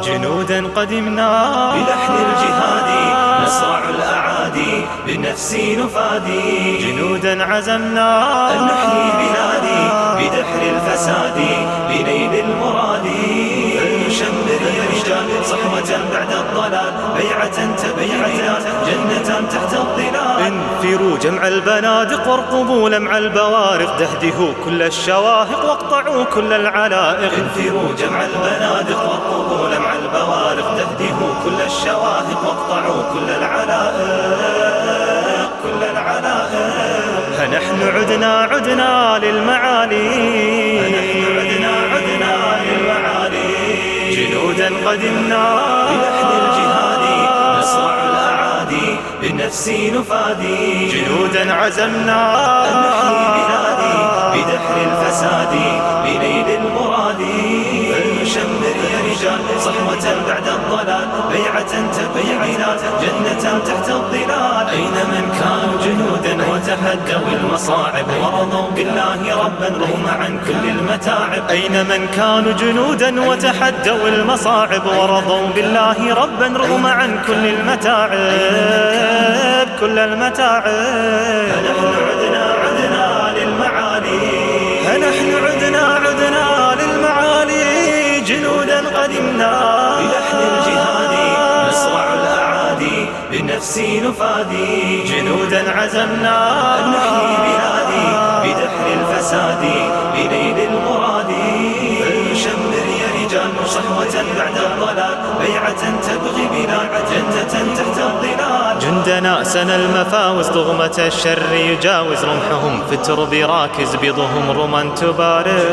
جنودا قدمنا بلحن الجهاد نصرع الأعادي بالنفس نفادي. جنودا عزمنا أن نحيي بلادي بدحر الفساد بنيل المراد. فلنشمر يا رجال صحوة بعد الضلال، بيعة تبيعنا جنة تحت الظلال. انفروا جمع البنادق وارقبوا لمع البوارق، دهدهوا كل الشواهق واقطعوا كل العلائق. انفروا جمع البنادق وارقبوا لمع البوارق، دهدهوا كل الشواهق واقطعوا كل العلائق كل العلائق. فنحن عدنا للمعالي، فنحن عدنا للمعالي. جنودا قدمنا بلحن الجهاد نصرع الأعادي بالنفس نفادي. جنودا عزمنا أن نحيي بلادي بدحر الفساد بنيل المراد. فلنشمر يا رجال صحوة بعد الضلال، بيعة تبيعنا جنة تحت الظلال. أين من كانوا جنودا وتحدوا المصاعب، ورضوا بالله ربا رغم عن كل المتاعب. أين من كانوا جنودا وتحدوا المصاعب، ورضوا بالله ربا رغم عن كل المتاعب كل المتاعب. فنحن عدنا للمعالي، فنحن عدنا للمعالي. جنودا قدمنا بلحن الجهاد نصرع الأعادي بالنفس نفادي. جنودا عزمنا أن نحيي بلادي بدحر الفساد بنيل المراد. فلنشمر يا رجال صحوة بعد الضلال، بيعة تبغي بنا جنة تحت الظلال. جندنا سنى المفاوز ضغمة الشر يجاوز، رمحهم في الترب راكز بيضهم رما تبارز.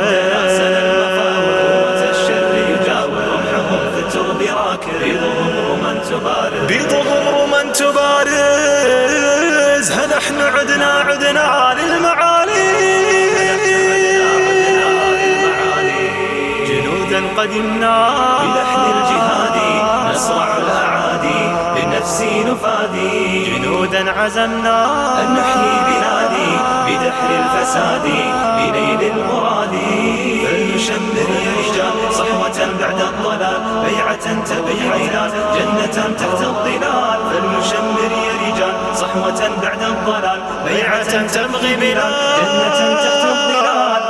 بيضهم رما تبارز. فنحن عدنا للمعالي، جنودا قدمنا بلحن الجهاد نصرع الأعادي بالنفس نفادي. جنودا عزمنا أن نحيي بلادي بدحر الفساد بنيل المراد. فلنشمر يا رجال صحوة بعد الضلال، بيعة تبيعنا جنة تحت الظلال. فلنشمر يا رجال صحوة بعد الضلال، بيعة تبغي بنا جنة تحت الظلال.